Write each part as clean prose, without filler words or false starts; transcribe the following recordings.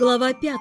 Глава 5.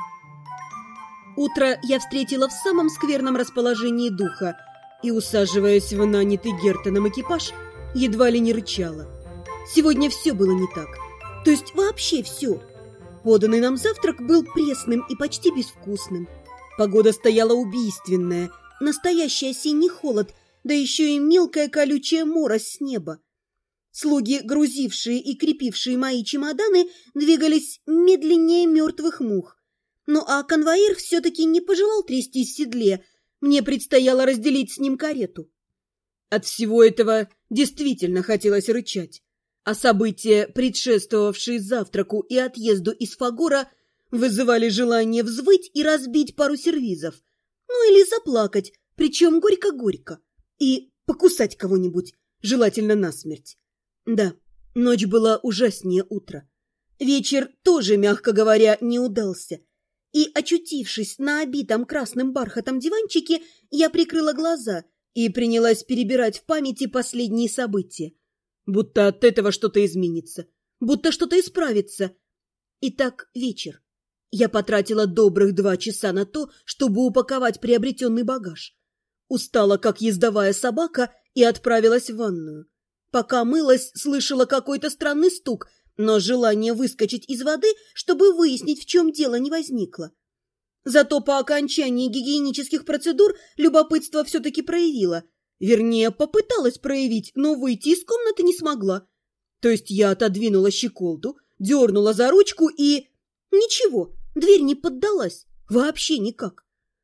Утро я встретила в самом скверном расположении духа и, усаживаясь в нанятый Гертоном экипаж, едва ли не рычала. Сегодня все было не так. То есть вообще все. Поданный нам завтрак был пресным и почти безвкусным. Погода стояла убийственная, настоящий осенний холод, да еще и мелкая колючая морось с неба. Слуги, грузившие и крепившие мои чемоданы, двигались медленнее мертвых мух. Ну а конвоир все-таки не пожелал трястись в седле. Мне предстояло разделить с ним карету. От всего этого действительно хотелось рычать. А события, предшествовавшие завтраку и отъезду из Фагора, вызывали желание взвыть и разбить пару сервизов. Ну или заплакать, причем горько-горько. И покусать кого-нибудь, желательно насмерть. Да, ночь была ужаснее утра. Вечер тоже, мягко говоря, не удался. И, очутившись на обитом красным бархатом диванчике, я прикрыла глаза и принялась перебирать в памяти последние события. Будто от этого что-то изменится, будто что-то исправится. Итак, вечер. Я потратила добрых 2 часа на то, чтобы упаковать приобретенный багаж. Устала, как ездовая собака, и отправилась в ванную. Пока мылась, слышала какой-то странный стук, но желание выскочить из воды, чтобы выяснить, в чем дело, не возникло. Зато по окончании гигиенических процедур любопытство все-таки проявило. Вернее, попыталась проявить, но выйти из комнаты не смогла. То есть я отодвинула щеколду, дернула за ручку и... Ничего, дверь не поддалась. Вообще никак.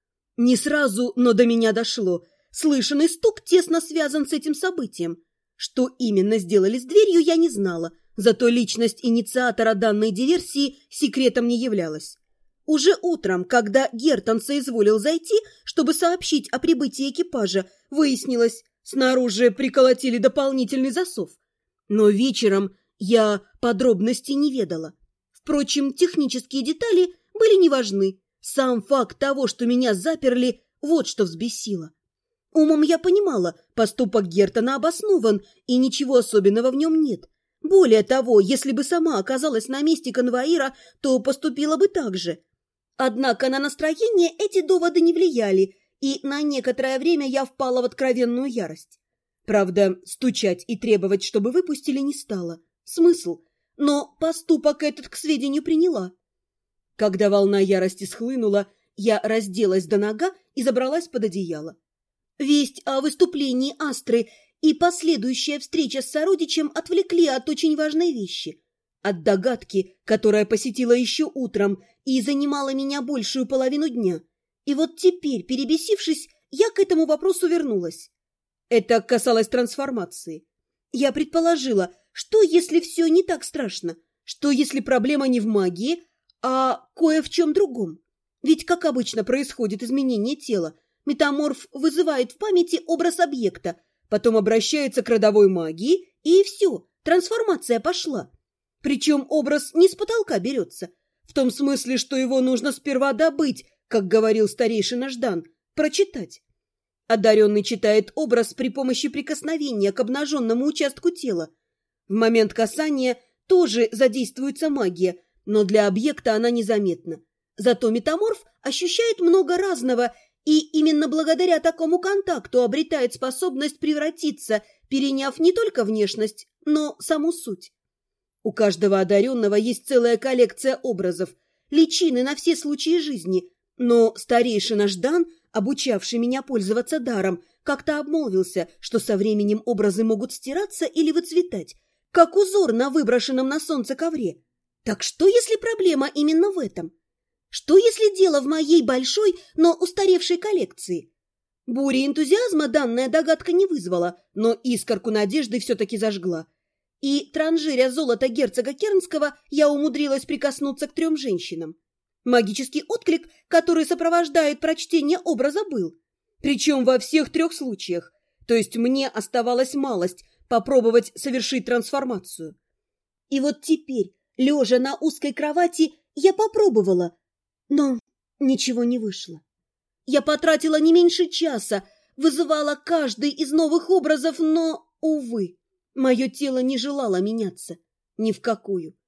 Не сразу, но до меня дошло. Слышанный стук тесно связан с этим событием. Что именно сделали с дверью, я не знала, зато личность инициатора данной диверсии секретом не являлась. Уже утром, когда Гертон соизволил зайти, чтобы сообщить о прибытии экипажа, выяснилось, снаружи приколотили дополнительный засов. Но вечером я подробностей не ведала. Впрочем, технические детали были не важны. Сам факт того, что меня заперли, вот что взбесило. Умом я понимала, поступок Гертона обоснован, и ничего особенного в нем нет. Более того, если бы сама оказалась на месте конвоира, то поступила бы так же. Однако на настроение эти доводы не влияли, и на некоторое время я впала в откровенную ярость. Правда, стучать и требовать, чтобы выпустили, не стала. Смысл? Но поступок этот к сведению приняла. Когда волна ярости схлынула, я разделась до нога и забралась под одеяло. Весть о выступлении Астры и последующая встреча с сородичем отвлекли от очень важной вещи. От догадки, которая посетила еще утром и занимала меня большую половину дня. И вот теперь, перебесившись, я к этому вопросу вернулась. Это касалось трансформации. Я предположила, что если все не так страшно, что если проблема не в магии, а кое в чем другом. Ведь, как обычно, происходит изменение тела. Метаморф вызывает в памяти образ объекта, потом обращается к родовой магии, и все, трансформация пошла. Причем образ не с потолка берется, в том смысле, что его нужно сперва добыть, как говорил старейшина Ждан, прочитать. Одаренный читает образ при помощи прикосновения к обнаженному участку тела. В момент касания тоже задействуется магия, но для объекта она незаметна. Зато метаморф ощущает много разного, и именно благодаря такому контакту обретает способность превратиться, переняв не только внешность, но саму суть. У каждого одаренного есть целая коллекция образов, личины на все случаи жизни, но старейшина Ждан, обучавший меня пользоваться даром, как-то обмолвился, что со временем образы могут стираться или выцветать, как узор на выброшенном на солнце ковре. Так что, если проблема именно в этом? Что, если дело в моей большой, но устаревшей коллекции? Бури энтузиазма данная догадка не вызвала, но искорку надежды все-таки зажгла. И, транжиря золото герцога Кернского, я умудрилась прикоснуться к 3 женщинам. Магический отклик, который сопровождает прочтение образа, был. Причем во всех 3 случаях. То есть мне оставалась малость попробовать совершить трансформацию. И вот теперь, лежа на узкой кровати, я попробовала, но ничего не вышло. Я потратила не меньше часа, вызывала каждый из новых образов, но, увы, мое тело не желало меняться ни в какую.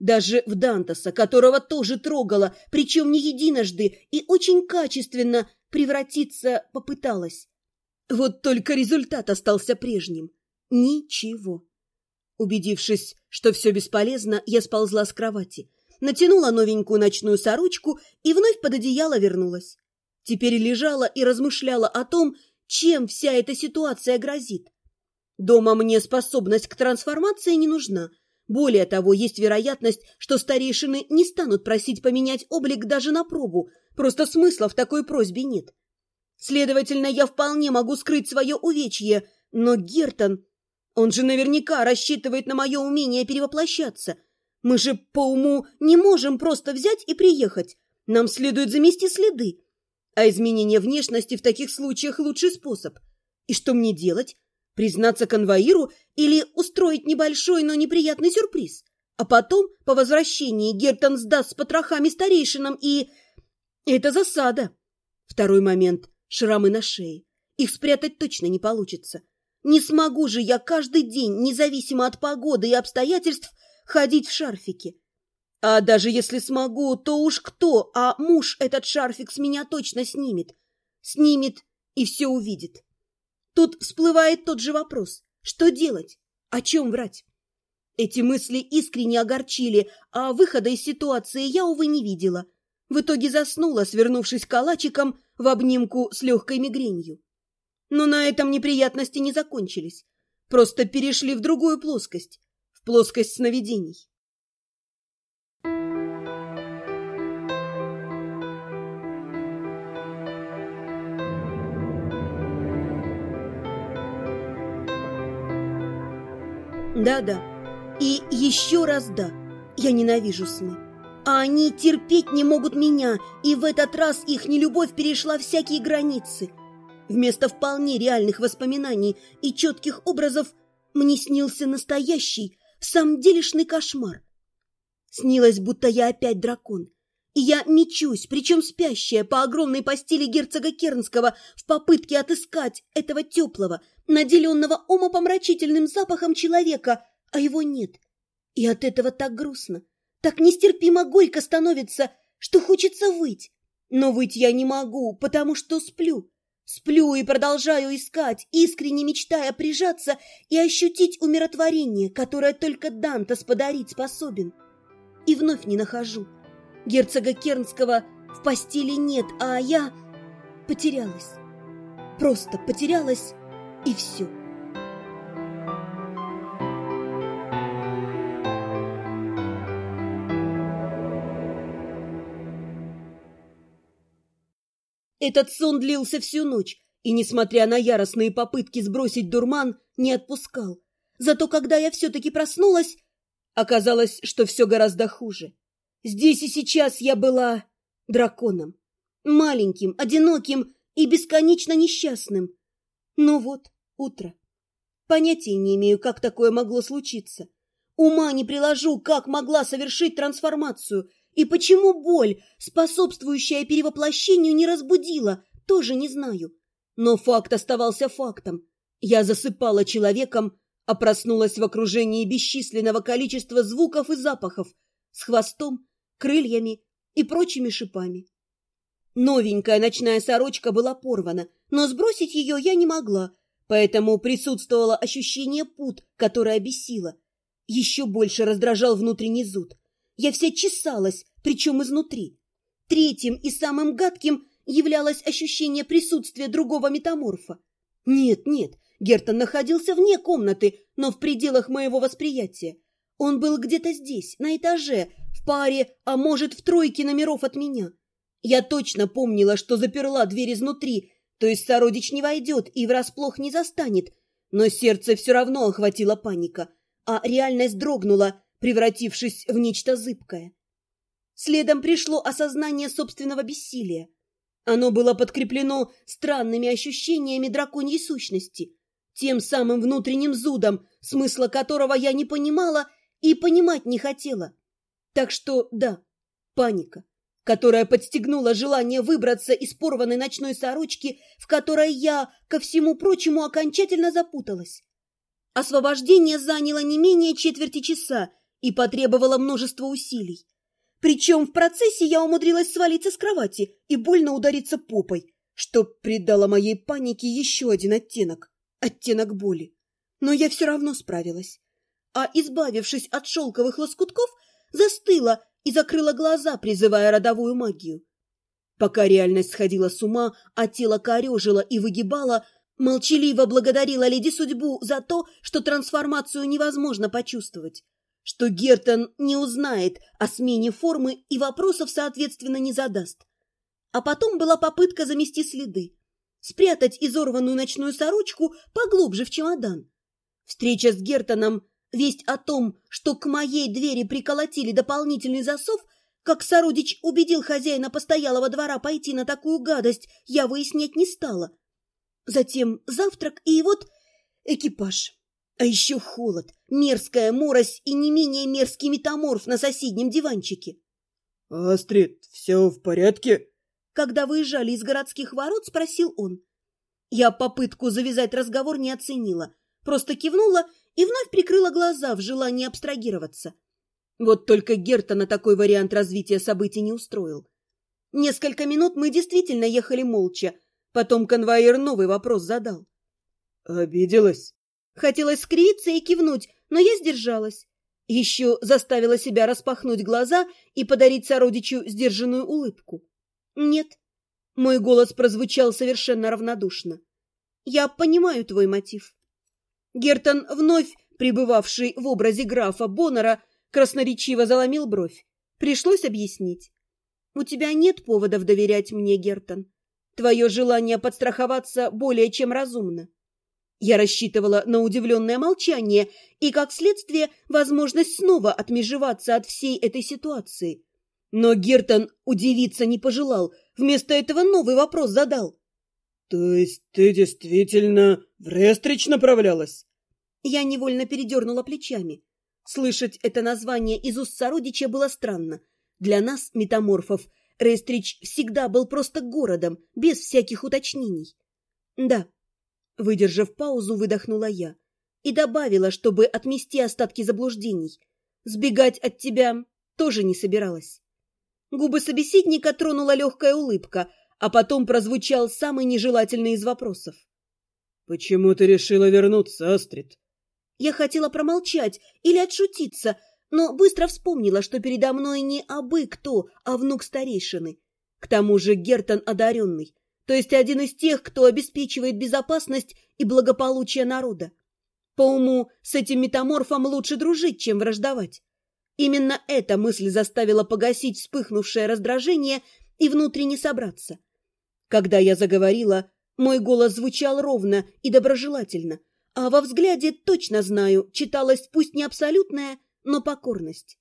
Даже в Дантоса, которого тоже трогала, причем не единожды и очень качественно, превратиться попыталась. Вот только результат остался прежним. Ничего. Убедившись, что все бесполезно, я сползла с кровати, натянула новенькую ночную сорочку и вновь под одеяло вернулась. Теперь лежала и размышляла о том, чем вся эта ситуация грозит. Дома мне способность к трансформации не нужна. Более того, есть вероятность, что старейшины не станут просить поменять облик даже на пробу, просто смысла в такой просьбе нет. Следовательно, я вполне могу скрыть свое увечье, но Гертон, он же наверняка рассчитывает на мое умение перевоплощаться. Мы же по уму не можем просто взять и приехать. Нам следует замести следы. А изменение внешности в таких случаях лучший способ. И что мне делать? Признаться конвоиру или устроить небольшой, но неприятный сюрприз? А потом, по возвращении, Гертон сдаст с потрохами старейшинам и... Это засада. Второй момент. Шрамы на шее. Их спрятать точно не получится. Не смогу же я каждый день, независимо от погоды и обстоятельств, ходить в шарфике. А даже если смогу, то уж кто, а муж этот шарфик с меня точно снимет. Снимет и все увидит. Тут всплывает тот же вопрос. Что делать? О чем врать? Эти мысли искренне огорчили, а выхода из ситуации я, увы, не видела. В итоге заснула, свернувшись калачиком в обнимку с легкой мигренью. Но на этом неприятности не закончились. Просто перешли в другую плоскость. В плоскость сновидений. Да-да. И еще раз да. Я ненавижу сны. А они терпеть не могут меня, и в этот раз их нелюбовь перешла всякие границы. Вместо вполне реальных воспоминаний и четких образов мне снился настоящий, в самом делешный кошмар. Снилось, будто я опять дракон. И я мечусь, причем спящая, по огромной постели герцога Кернского в попытке отыскать этого теплого, наделенного умопомрачительным запахом человека, а его нет. И от этого так грустно, так нестерпимо горько становится, что хочется выть. Но выть я не могу, потому что сплю. Сплю и продолжаю искать, искренне мечтая прижаться и ощутить умиротворение, которое только Дантос подарить способен. И вновь не нахожу. Герцога Кернского в постели нет, а я потерялась. Просто потерялась, и все. Этот сон длился всю ночь, и, несмотря на яростные попытки сбросить дурман, не отпускал. Зато когда я все-таки проснулась, оказалось, что все гораздо хуже. Здесь и сейчас я была драконом. Маленьким, одиноким и бесконечно несчастным. Но вот утро. Понятия не имею, как такое могло случиться. Ума не приложу, как могла совершить трансформацию. И почему боль, способствующая перевоплощению, не разбудила, тоже не знаю. Но факт оставался фактом. Я засыпала человеком, а проснулась в окружении бесчисленного количества звуков и запахов, с хвостом, крыльями и прочими шипами. Новенькая ночная сорочка была порвана, но сбросить ее я не могла, поэтому присутствовало ощущение пут, которое бесило. Еще больше раздражал внутренний зуд. Я вся чесалась, причем изнутри. Третьим и самым гадким являлось ощущение присутствия другого метаморфа. Нет, Гертон находился вне комнаты, но в пределах моего восприятия. Он был где-то здесь, на этаже, в паре, а может, в тройке номеров от меня. Я точно помнила, что заперла дверь изнутри, то есть сородич не войдет и врасплох не застанет, но сердце все равно охватила паника, а реальность дрогнула, превратившись в нечто зыбкое. Следом пришло осознание собственного бессилия. Оно было подкреплено странными ощущениями драконьей сущности, тем самым внутренним зудом, смысла которого я не понимала и понимать не хотела. Так что, да, паника, которая подстегнула желание выбраться из порванной ночной сорочки, в которой я, ко всему прочему, окончательно запуталась. Освобождение заняло не менее четверти часа, и потребовала множества усилий. Причем в процессе я умудрилась свалиться с кровати и больно удариться попой, что придало моей панике еще один оттенок боли. Но я все равно справилась. А избавившись от шелковых лоскутков, застыла и закрыла глаза, призывая родовую магию. Пока реальность сходила с ума, а тело корежило и выгибало, молчаливо благодарила леди судьбу за то, что трансформацию невозможно почувствовать, что Гертон не узнает о смене формы и вопросов, соответственно, не задаст. А потом была попытка замести следы, спрятать изорванную ночную сорочку поглубже в чемодан. Встреча с Гертоном, весть о том, что к моей двери приколотили дополнительный засов, как сородич убедил хозяина постоялого двора пойти на такую гадость, я выяснять не стала. Затем завтрак и вот экипаж. А еще холод, мерзкая морось и не менее мерзкий метаморф на соседнем диванчике. «Астрид, все в порядке?» Когда выезжали из городских ворот, спросил он. Я попытку завязать разговор не оценила, просто кивнула и вновь прикрыла глаза в желании абстрагироваться. Вот только Гертона такой вариант развития событий не устроил. Несколько минут мы действительно ехали молча, потом конвоир новый вопрос задал. «Обиделась?» Хотелось скривиться и кивнуть, но я сдержалась. Еще заставила себя распахнуть глаза и подарить сородичу сдержанную улыбку. «Нет». Мой голос прозвучал совершенно равнодушно. «Я понимаю твой мотив». Гертон, вновь пребывавший в образе графа Боннера, красноречиво заломил бровь. Пришлось объяснить. «У тебя нет поводов доверять мне, Гертон. Твое желание подстраховаться более чем разумно». Я рассчитывала на удивленное молчание и, как следствие, возможность снова отмежеваться от всей этой ситуации. Но Гертон удивиться не пожелал, вместо этого новый вопрос задал. «То есть ты действительно в Рестрич направлялась?» Я невольно передернула плечами. Слышать это название из уст сородича было странно. Для нас, метаморфов, Рестрич всегда был просто городом, без всяких уточнений. «Да». Выдержав паузу, выдохнула я и добавила, чтобы отмести остатки заблуждений. Сбегать от тебя тоже не собиралась. Губы собеседника тронула легкая улыбка, а потом прозвучал самый нежелательный из вопросов. «Почему ты решила вернуться, Астрид?» Я хотела промолчать или отшутиться, но быстро вспомнила, что передо мной не абы кто, а внук старейшины. К тому же Гертон одаренный, то есть один из тех, кто обеспечивает безопасность и благополучие народа. По уму с этим метаморфом лучше дружить, чем враждовать. Именно эта мысль заставила погасить вспыхнувшее раздражение и внутренне собраться. Когда я заговорила, мой голос звучал ровно и доброжелательно, а во взгляде, точно знаю, читалась пусть не абсолютная, но покорность.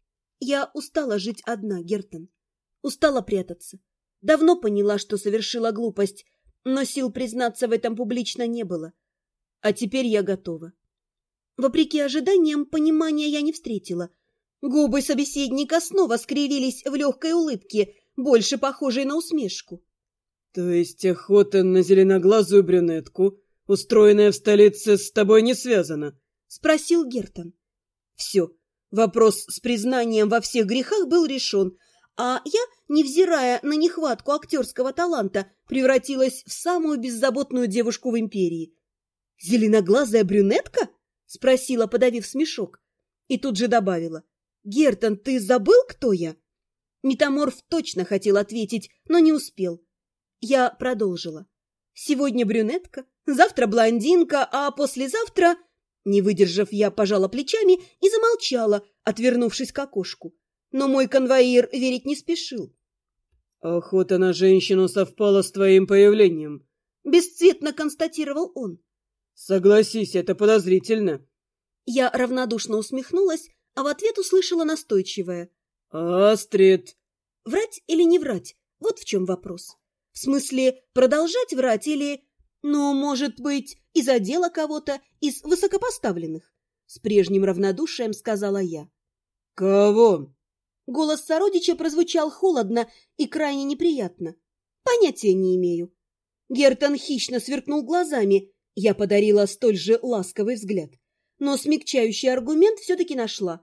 Я устала жить одна, Гертон. Устала прятаться. Давно поняла, что совершила глупость, но сил признаться в этом публично не было. А теперь я готова. Вопреки ожиданиям, понимания я не встретила. Губы собеседника снова скривились в легкой улыбке, больше похожей на усмешку. «То есть охота на зеленоглазую брюнетку, устроенная в столице, с тобой не связана?» — спросил Гертон. Все, вопрос с признанием во всех грехах был решен, а я, невзирая на нехватку актерского таланта, превратилась в самую беззаботную девушку в империи. «Зеленоглазая брюнетка?» — спросила, подавив смешок. И тут же добавила. «Гертон, ты забыл, кто я?» Метаморф точно хотел ответить, но не успел. Я продолжила. «Сегодня брюнетка, завтра блондинка, а послезавтра...» Не выдержав, я пожала плечами и замолчала, отвернувшись к окошку. Но мой конвоир верить не спешил. «Охота на женщину совпала с твоим появлением», — бесцветно констатировал он. «Согласись, это подозрительно». Я равнодушно усмехнулась, а в ответ услышала настойчивое. «Астрид!» Врать или не врать? Вот в чем вопрос. В смысле, продолжать врать или... Ну, может быть, и задела кого-то из высокопоставленных? С прежним равнодушием сказала я. «Кого?» Голос сородича прозвучал холодно и крайне неприятно. Понятия не имею. Гертон хищно сверкнул глазами. Я подарила столь же ласковый взгляд. Но смягчающий аргумент все-таки нашла.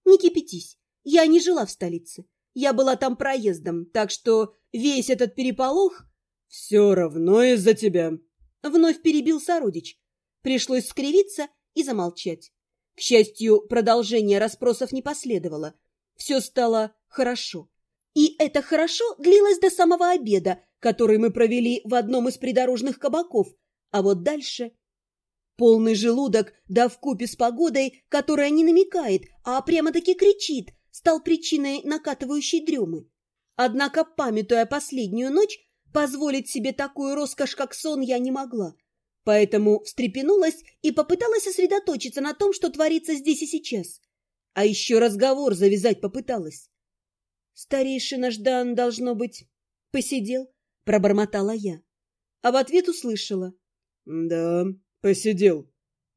Не кипятись, я не жила в столице. Я была там проездом, так что весь этот переполох... Все равно из-за тебя. Вновь перебил сородич. Пришлось скривиться и замолчать. К счастью, продолжения расспросов не последовало. Все стало хорошо. И это хорошо длилось до самого обеда, который мы провели в одном из придорожных кабаков. А вот дальше... Полный желудок, да вкупе с погодой, которая не намекает, а прямо-таки кричит, стал причиной накатывающей дремы. Однако, памятуя последнюю ночь, позволить себе такую роскошь, как сон, я не могла. Поэтому встрепенулась и попыталась сосредоточиться на том, что творится здесь и сейчас. А еще разговор завязать попыталась. «Старейшина Ждан, должно быть, посидел», — пробормотала я. А в ответ услышала. «Да, посидел».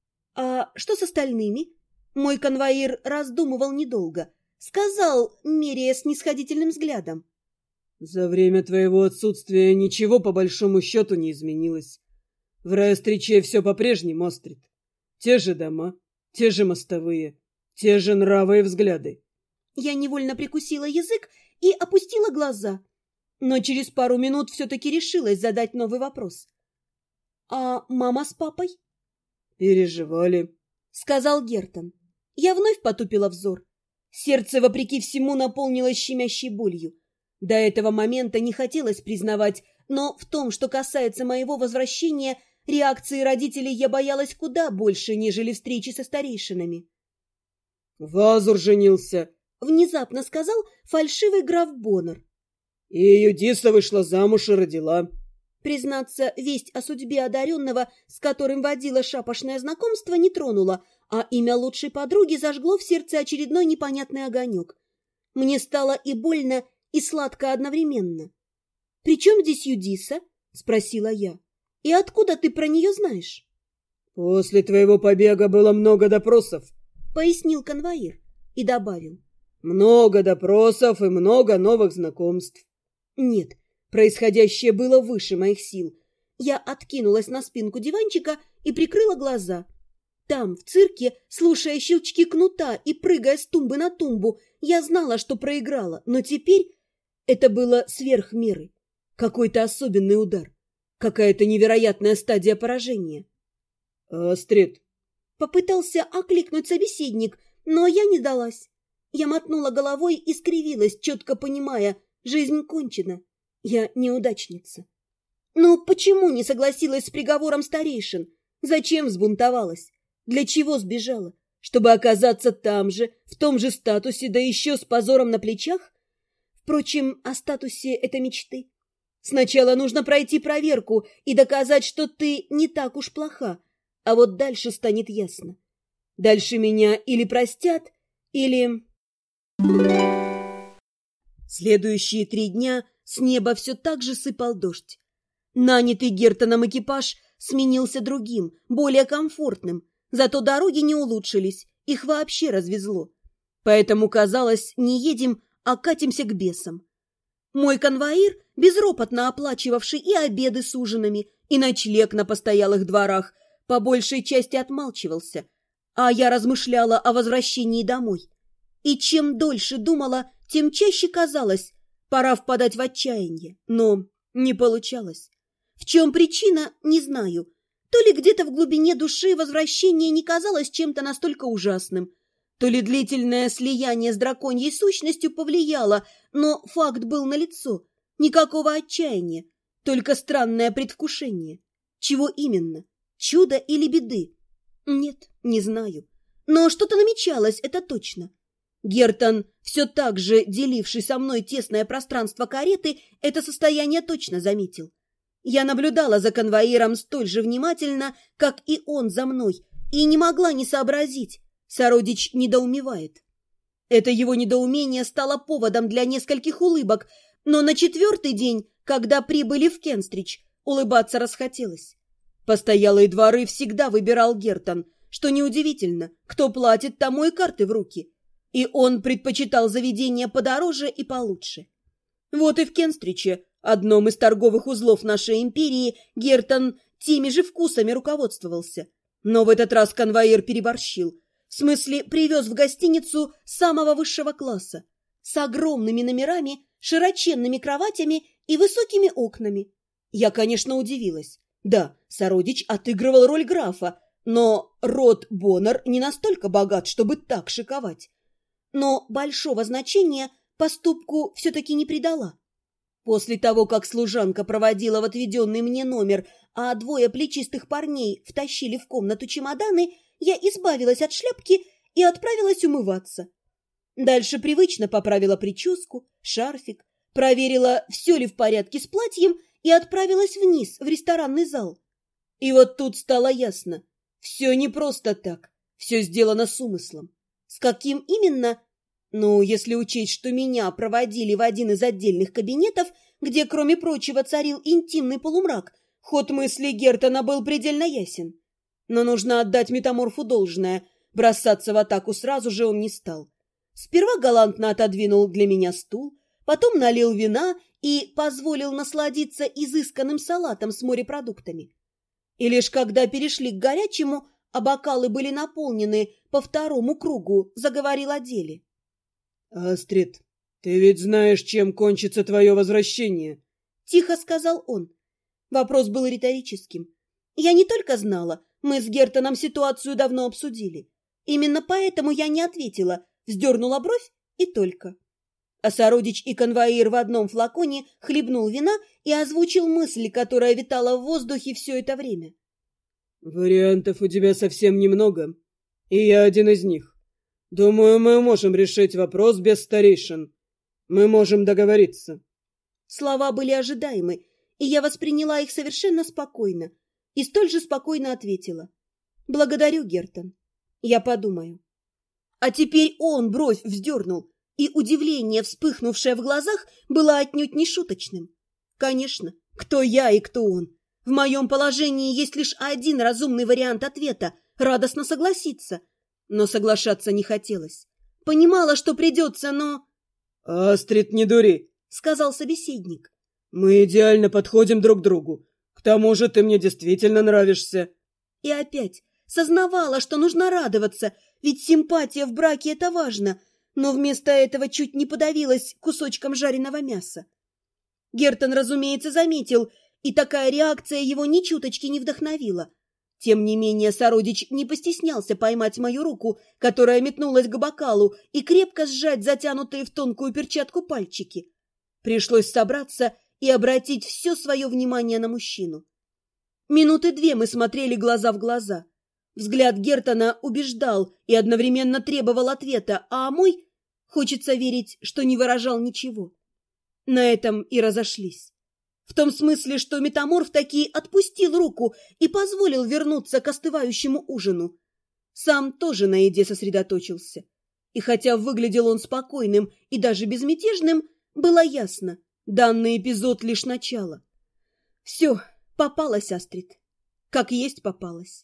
«А что с остальными?» Мой конвоир раздумывал недолго. Сказал, меряя снисходительным взглядом. «За время твоего отсутствия ничего по большому счету не изменилось. В Раестриче все по-прежнему, Астрид. Те же дома, те же мостовые, те же нравы и взгляды». Я невольно прикусила язык и опустила глаза, но через пару минут все-таки решилась задать новый вопрос. «А мама с папой?» «Переживали», — сказал Гертон. Я вновь потупила взор. Сердце, вопреки всему, наполнилось щемящей болью. До этого момента не хотелось признавать, но в том, что касается моего возвращения, реакции родителей я боялась куда больше, нежели встречи со старейшинами. «Вазур женился», — внезапно сказал фальшивый граф Боннер. «И Юдиса вышла замуж и родила». Признаться, весть о судьбе одаренного, с которым водила шапошное знакомство, не тронула, а имя лучшей подруги зажгло в сердце очередной непонятный огонек. Мне стало и больно, и сладко одновременно. — «При чем здесь Юдиса?» — спросила я. — «И откуда ты про нее знаешь?» «После твоего побега было много допросов», — пояснил конвоир и добавил. «Много допросов и много новых знакомств». Нет, происходящее было выше моих сил. Я откинулась на спинку диванчика и прикрыла глаза. Там, в цирке, слушая щелчки кнута и прыгая с тумбы на тумбу, я знала, что проиграла, но теперь это было сверх меры. Какой-то особенный удар, какая-то невероятная стадия поражения. «Астрид!» Попытался окликнуть собеседник, но я не далась. Я мотнула головой и скривилась, четко понимая, жизнь кончена. Я неудачница. Но почему не согласилась с приговором старейшин? Зачем взбунтовалась? Для чего сбежала? Чтобы оказаться там же, в том же статусе, да еще с позором на плечах? Впрочем, о статусе это мечты. Сначала нужно пройти проверку и доказать, что ты не так уж плоха, а вот дальше станет ясно. Дальше меня или простят, или... Следующие 3 дня с неба все так же сыпал дождь. Нанятый Гертоном экипаж сменился другим, более комфортным, зато дороги не улучшились, их вообще развезло. Поэтому, казалось, не едем, а катимся к бесам. Мой конвоир, безропотно оплачивавший и обеды с ужинами, и ночлег на постоялых дворах, по большей части отмалчивался, а я размышляла о возвращении домой. И чем дольше думала, тем чаще казалось, пора впадать в отчаяние, но не получалось. В чем причина, не знаю. То ли где-то в глубине души возвращение не казалось чем-то настолько ужасным, то ли длительное слияние с драконьей сущностью повлияло, но факт был налицо. Никакого отчаяния, только странное предвкушение. Чего именно? Чудо или беды? Нет, не знаю. Но что-то намечалось, это точно. Гертон, все так же деливший со мной тесное пространство кареты, это состояние точно заметил. Я наблюдала за конвоиром столь же внимательно, как и он за мной, и не могла не сообразить. Сородич недоумевает. Это его недоумение стало поводом для нескольких улыбок, но на 4-й день, когда прибыли в Кенстридж, улыбаться расхотелось. Постоялые дворы всегда выбирал Гертон, что неудивительно, кто платит, тому и карты в руки. И он предпочитал заведения подороже и получше. Вот и в Кенстриче, одном из торговых узлов нашей империи, Гертон теми же вкусами руководствовался. Но в этот раз конвоир переборщил. В смысле, привез в гостиницу самого высшего класса, с огромными номерами, широченными кроватями и высокими окнами. Я, конечно, удивилась. Да, сородич отыгрывал роль графа, но род Боннер не настолько богат, чтобы так шиковать. Но большого значения поступку все-таки не придала. После того, как служанка проводила в отведенный мне номер, а двое плечистых парней втащили в комнату чемоданы, я избавилась от шляпки и отправилась умываться. Дальше привычно поправила прическу, шарфик, проверила, все ли в порядке с платьем, и отправилась вниз, в ресторанный зал. И вот тут стало ясно. Все не просто так, все сделано с умыслом. С каким именно? Ну, если учесть, что меня проводили в один из отдельных кабинетов, где, кроме прочего, царил интимный полумрак, ход мысли Гертона был предельно ясен. Но нужно отдать метаморфу должное. Бросаться в атаку сразу же он не стал. Сперва галантно отодвинул для меня стул, потом налил вина и позволил насладиться изысканным салатом с морепродуктами. И лишь когда перешли к горячему, а бокалы были наполнены по второму кругу, заговорил о деле. «Астрид, ты ведь знаешь, чем кончится твое возвращение?» — тихо сказал он. Вопрос был риторическим. Я не только знала, мы с Гертоном ситуацию давно обсудили. Именно поэтому я не ответила, вздернула бровь и только. А сородич и конвоир в одном флаконе хлебнул вина и озвучил мысль, которая витала в воздухе все это время. «Вариантов у тебя совсем немного, и я один из них. Думаю, мы можем решить вопрос без старейшин. Мы можем договориться». Слова были ожидаемы, и я восприняла их совершенно спокойно, и столь же спокойно ответила. «Благодарю, Гертон. Я подумаю». А теперь он бровь вздернул, и удивление, вспыхнувшее в глазах, было отнюдь не шуточным. Конечно, кто я и кто он? В моем положении есть лишь один разумный вариант ответа — радостно согласиться. Но соглашаться не хотелось. Понимала, что придется, но... «Астрид, не дури», — сказал собеседник. «Мы идеально подходим друг к другу. К тому же ты мне действительно нравишься». И опять сознавала, что нужно радоваться, ведь симпатия в браке — это важно, но вместо этого чуть не подавилась кусочком жареного мяса. Гертон, разумеется, заметил, и такая реакция его ни чуточки не вдохновила. Тем не менее, сородич не постеснялся поймать мою руку, которая метнулась к бокалу, и крепко сжать затянутые в тонкую перчатку пальчики. Пришлось собраться и обратить все свое внимание на мужчину. Минуты 2 мы смотрели глаза в глаза. Взгляд Гертона убеждал и одновременно требовал ответа, а мой, хочется верить, что не выражал ничего. На этом и разошлись. В том смысле, что метаморф таки отпустил руку и позволил вернуться к остывающему ужину. Сам тоже на еде сосредоточился. И хотя выглядел он спокойным и даже безмятежным, было ясно, данный эпизод лишь начало. Все, попалась Астрид. Как есть попалась.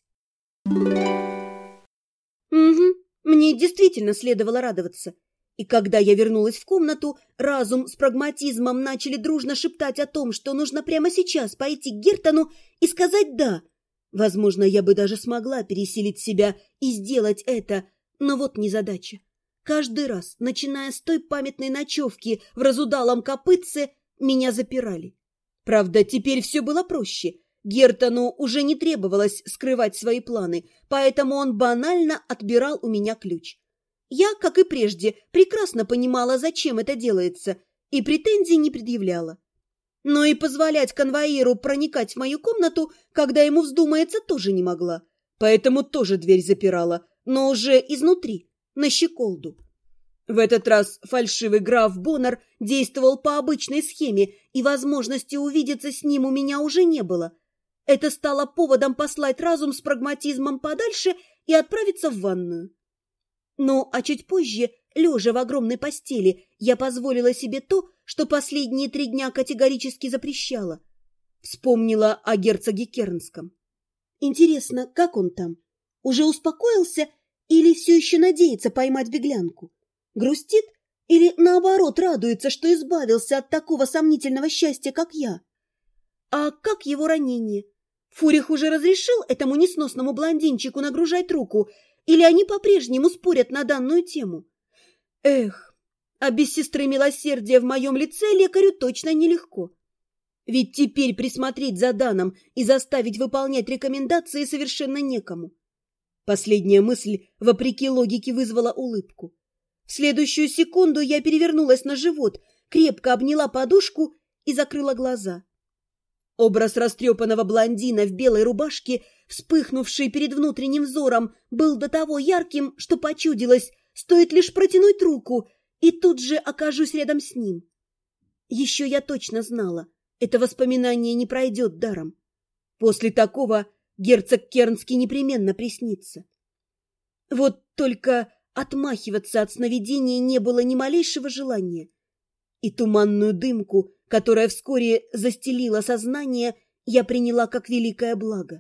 Угу, мне действительно следовало радоваться. И когда я вернулась в комнату, разум с прагматизмом начали дружно шептать о том, что нужно прямо сейчас пойти к Гертону и сказать «да». Возможно, я бы даже смогла пересилить себя и сделать это, но вот незадача. Каждый раз, начиная с той памятной ночевки в разудалом копытце, меня запирали. Правда, теперь все было проще. Гертону уже не требовалось скрывать свои планы, поэтому он банально отбирал у меня ключ. Я, как и прежде, прекрасно понимала, зачем это делается, и претензий не предъявляла. Но и позволять конвоиру проникать в мою комнату, когда ему вздумается, тоже не могла. Поэтому тоже дверь запирала, но уже изнутри, на щеколду. В этот раз фальшивый граф Боннер действовал по обычной схеме, и возможности увидеться с ним у меня уже не было. Это стало поводом послать разум с прагматизмом подальше и отправиться в ванную. Ну, а чуть позже, лежа в огромной постели, я позволила себе то, что последние 3 дня категорически запрещала. Вспомнила о герцоге Кернском. Интересно, как он там? Уже успокоился или все еще надеется поймать беглянку? Грустит или, наоборот, радуется, что избавился от такого сомнительного счастья, как я? А как его ранение? Фурих уже разрешил этому несносному блондинчику нагружать руку, Или они по-прежнему спорят на данную тему? Эх, а без сестры милосердия в моем лице лекарю точно нелегко. Ведь теперь присмотреть за Даном и заставить выполнять рекомендации совершенно некому. Последняя мысль, вопреки логике, вызвала улыбку. В следующую секунду я перевернулась на живот, крепко обняла подушку и закрыла глаза. Образ растрепанного блондина в белой рубашке, вспыхнувший перед внутренним взором, был до того ярким, что почудилось, стоит лишь протянуть руку, и тут же окажусь рядом с ним. Еще я точно знала, это воспоминание не пройдет даром. После такого герцог Кернский непременно приснится. Вот только отмахиваться от сновидения не было ни малейшего желания. И туманную дымку, которая вскоре застелила сознание, я приняла как великое благо.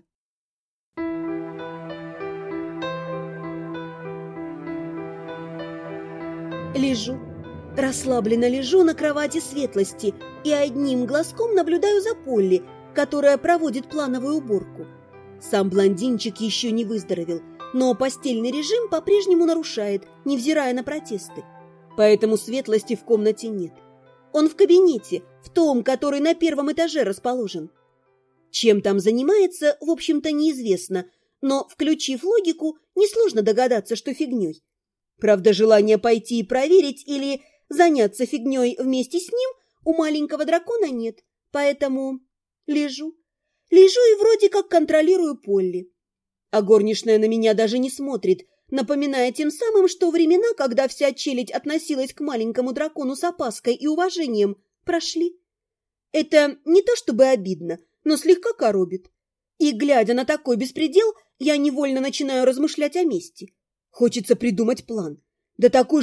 Расслабленно лежу на кровати светлости и одним глазком наблюдаю за Полли, которая проводит плановую уборку. Сам блондинчик еще не выздоровел, но постельный режим по-прежнему нарушает, невзирая на протесты. Поэтому светлости в комнате нет. Он в кабинете, в том, который на первом этаже расположен. Чем там занимается, в общем-то, неизвестно, но, включив логику, несложно догадаться, что фигней. Правда, желания пойти и проверить или заняться фигней вместе с ним у маленького дракона нет, поэтому лежу и вроде как контролирую Полли. А горничная на меня даже не смотрит, напоминая тем самым, что времена, когда вся челядь относилась к маленькому дракону с опаской и уважением, прошли. Это не то чтобы обидно, но слегка коробит. И, глядя на такой беспредел, я невольно начинаю размышлять о мести. Хочется придумать план. Да такой,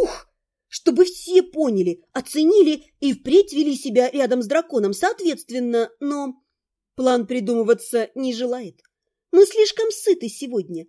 чтобы все поняли, оценили и впредь вели себя рядом с драконом соответственно, но план придумываться не желает. Мы слишком сыты сегодня.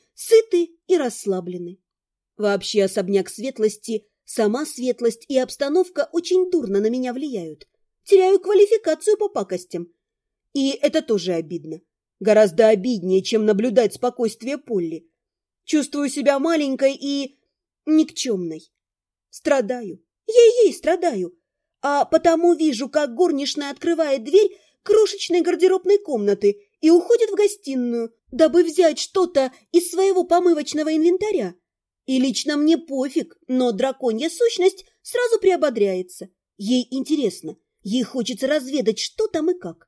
Сыты и расслаблены. Вообще особняк светлости, сама светлость и обстановка очень дурно на меня влияют. Теряю квалификацию по пакостям. И это тоже обидно. Гораздо обиднее, чем наблюдать спокойствие Полли. Чувствую себя маленькой и никчемной. Страдаю. Ей-ей страдаю. А потому вижу, как горничная открывает дверь крошечной гардеробной комнаты и уходит в гостиную, дабы взять что-то из своего помывочного инвентаря. И лично мне пофиг, но драконья сущность сразу приободряется. Ей интересно, ей хочется разведать, что там и как.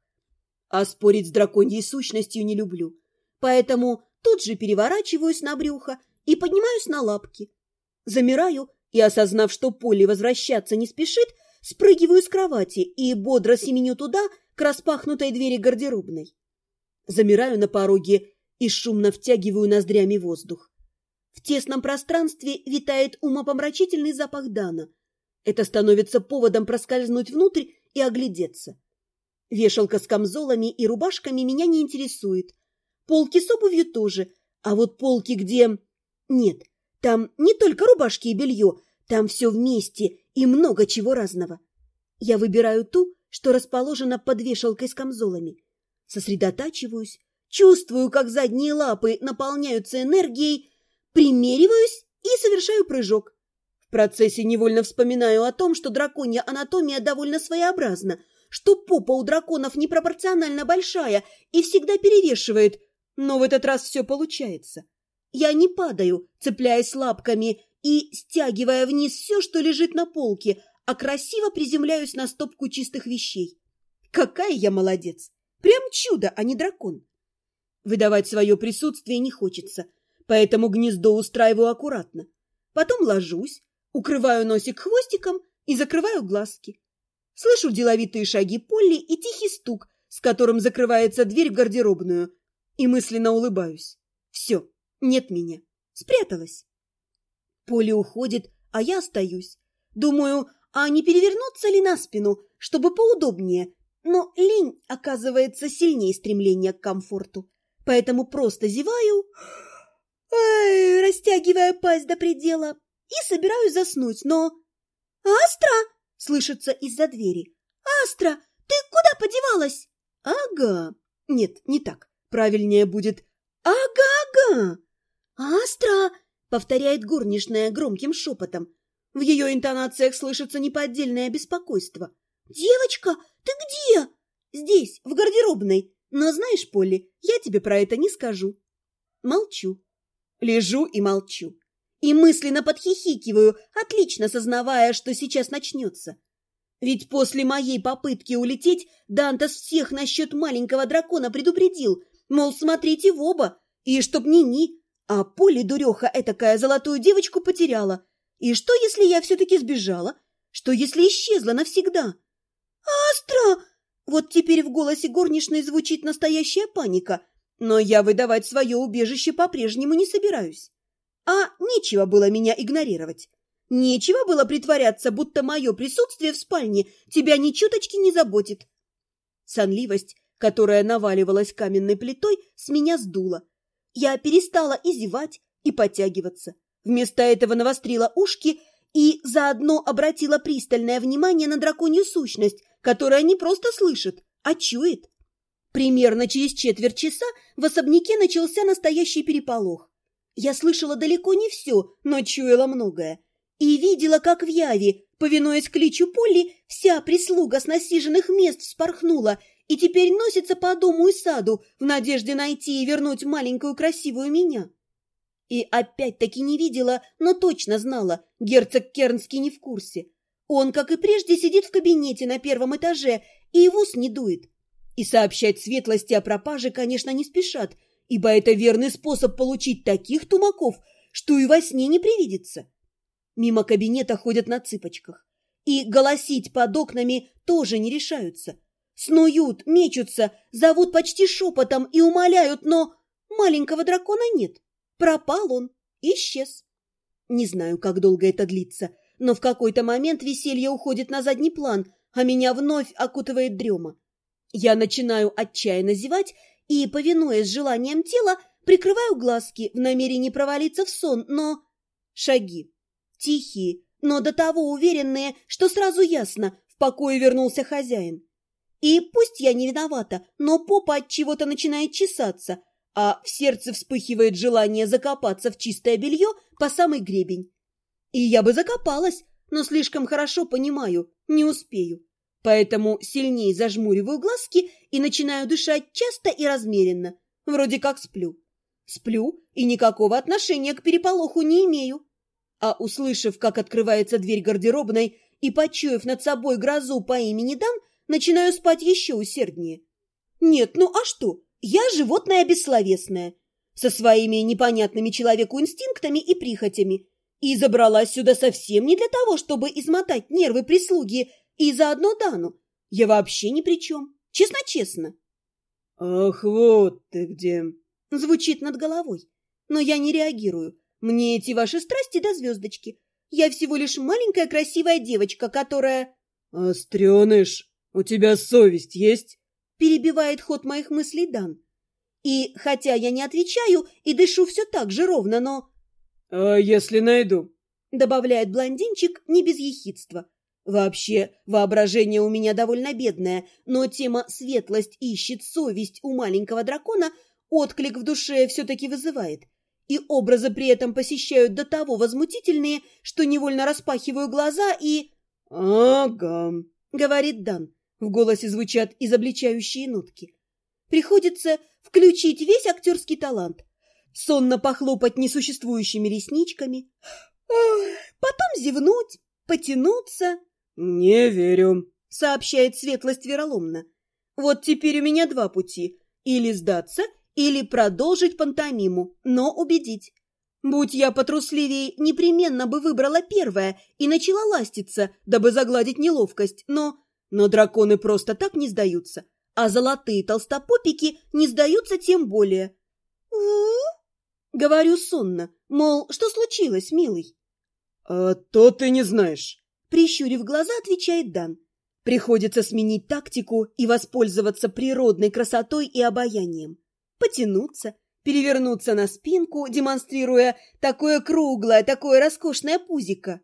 А спорить с драконьей сущностью не люблю, поэтому тут же переворачиваюсь на брюхо и поднимаюсь на лапки. Замираю и, осознав, что Полли возвращаться не спешит, спрыгиваю с кровати и бодро семеню туда, к распахнутой двери гардеробной. Замираю на пороге и шумно втягиваю ноздрями воздух. В тесном пространстве витает умопомрачительный запах Дана. Это становится поводом проскользнуть внутрь и оглядеться. Вешалка с камзолами и рубашками меня не интересует. Полки с обувью тоже, а вот полки где... Нет, там не только рубашки и белье, там все вместе и много чего разного. Я выбираю ту, что расположена под вешалкой с камзолами. Сосредотачиваюсь, чувствую, как задние лапы наполняются энергией, примериваюсь и совершаю прыжок. В процессе невольно вспоминаю о том, что драконья анатомия довольно своеобразна, что попа у драконов непропорционально большая и всегда перевешивает, но в этот раз все получается. Я не падаю, цепляясь лапками и стягивая вниз все, что лежит на полке, а красиво приземляюсь на стопку чистых вещей. Какая я молодец! Прям чудо, а не дракон. Выдавать свое присутствие не хочется, поэтому гнездо устраиваю аккуратно. Потом ложусь, укрываю носик хвостиком и закрываю глазки. Слышу деловитые шаги Полли и тихий стук, с которым закрывается дверь в гардеробную, и мысленно улыбаюсь. Все, нет меня. Спряталась. Полли уходит, а я остаюсь. Думаю, а не перевернуться ли на спину, чтобы поудобнее? Но лень оказывается сильнее стремления к комфорту. Поэтому просто зеваю, растягивая пасть до предела, и собираюсь заснуть, но... «Астра!» — слышится из-за двери. «Астра, ты куда подевалась?» «Ага». Нет, не так. Правильнее будет «ага-ага». «Астра!» — повторяет горничная громким шепотом. В ее интонациях слышится неподдельное беспокойство. «Девочка, ты где?» «Здесь, в гардеробной. Но знаешь, Полли, я тебе про это не скажу». Молчу. Лежу и молчу. И мысленно подхихикиваю, отлично сознавая, что сейчас начнется. Ведь после моей попытки улететь Дантас всех насчет маленького дракона предупредил, мол, смотрите в оба, и чтоб ни-ни. А Полли, дуреха этакая, золотую девочку потеряла. И что, если я все-таки сбежала? Что, если исчезла навсегда? «Астра!» Вот теперь в голосе горничной звучит настоящая паника, но я выдавать свое убежище по-прежнему не собираюсь. А нечего было меня игнорировать. Нечего было притворяться, будто мое присутствие в спальне тебя ни чуточки не заботит. Сонливость, которая наваливалась каменной плитой, с меня сдула. Я перестала и зевать, и подтягиваться. Вместо этого навострила ушки и заодно обратила пристальное внимание на драконью сущность, которая не просто слышит, а чует. Примерно через четверть часа в особняке начался настоящий переполох. Я слышала далеко не все, но чуяла многое. И видела, как в яви, повинуясь кличу Полли, вся прислуга с насиженных мест вспорхнула и теперь носится по дому и саду в надежде найти и вернуть маленькую красивую меня. И опять-таки не видела, но точно знала, герцог Кернский не в курсе. Он, как и прежде, сидит в кабинете на первом этаже и в ус не дует. И сообщать светлости о пропаже, конечно, не спешат, ибо это верный способ получить таких тумаков, что и во сне не привидится. Мимо кабинета ходят на цыпочках. И голосить под окнами тоже не решаются. Снуют, мечутся, зовут почти шепотом и умоляют, но маленького дракона нет. Пропал он, исчез. Не знаю, как долго это длится, но в какой-то момент веселье уходит на задний план, а меня вновь окутывает дрема. Я начинаю отчаянно зевать и, повинуясь желаниям тела, прикрываю глазки в намерении провалиться в сон, но... Шаги. Тихие, но до того уверенные, что сразу ясно, в покое вернулся хозяин. И пусть я не виновата, но попа от чего-то начинает чесаться, а в сердце вспыхивает желание закопаться в чистое белье по самый гребень. И я бы закопалась, но слишком хорошо понимаю, не успею. Поэтому сильнее зажмуриваю глазки и начинаю дышать часто и размеренно, вроде как сплю. Сплю и никакого отношения к переполоху не имею. А услышав, как открывается дверь гардеробной и почуяв над собой грозу по имени Дан, начинаю спать еще усерднее. Нет, ну а что? Я животное бессловесное, со своими непонятными человеку инстинктами и прихотями, и забралась сюда совсем не для того, чтобы измотать нервы прислуги и заодно Дану. Я вообще ни при чем, честно-честно. «Ах, вот ты где!» Звучит над головой, но я не реагирую. Мне эти ваши страсти до звездочки. Я всего лишь маленькая красивая девочка, которая... «Остреныш, у тебя совесть есть?» Перебивает ход моих мыслей Дан. И хотя я не отвечаю и дышу все так же ровно, но... «А если найду?» Добавляет блондинчик не без ехидства. Вообще, воображение у меня довольно бедное, но тема «светлость ищет совесть» у маленького дракона отклик в душе все-таки вызывает. И образы при этом посещают до того возмутительные, что невольно распахиваю глаза и... «Ага», — говорит Дан. В голосе звучат изобличающие нотки. Приходится включить весь актерский талант. Сонно похлопать несуществующими ресничками. Потом зевнуть, потянуться. «Не верю», — сообщает светлость вероломно. Вот теперь у меня два пути. Или сдаться, или продолжить пантомиму, но убедить. Будь я потрусливее, непременно бы выбрала первое и начала ластиться, дабы загладить неловкость, но драконы просто так не сдаются, а золотые толстопопики не сдаются тем более. Говорю сонно, мол, что случилось, милый? «А то ты не знаешь», — прищурив глаза, отвечает Дан. Приходится сменить тактику и воспользоваться природной красотой и обаянием. Потянуться, перевернуться на спинку, демонстрируя такое круглое, такое роскошное пузико.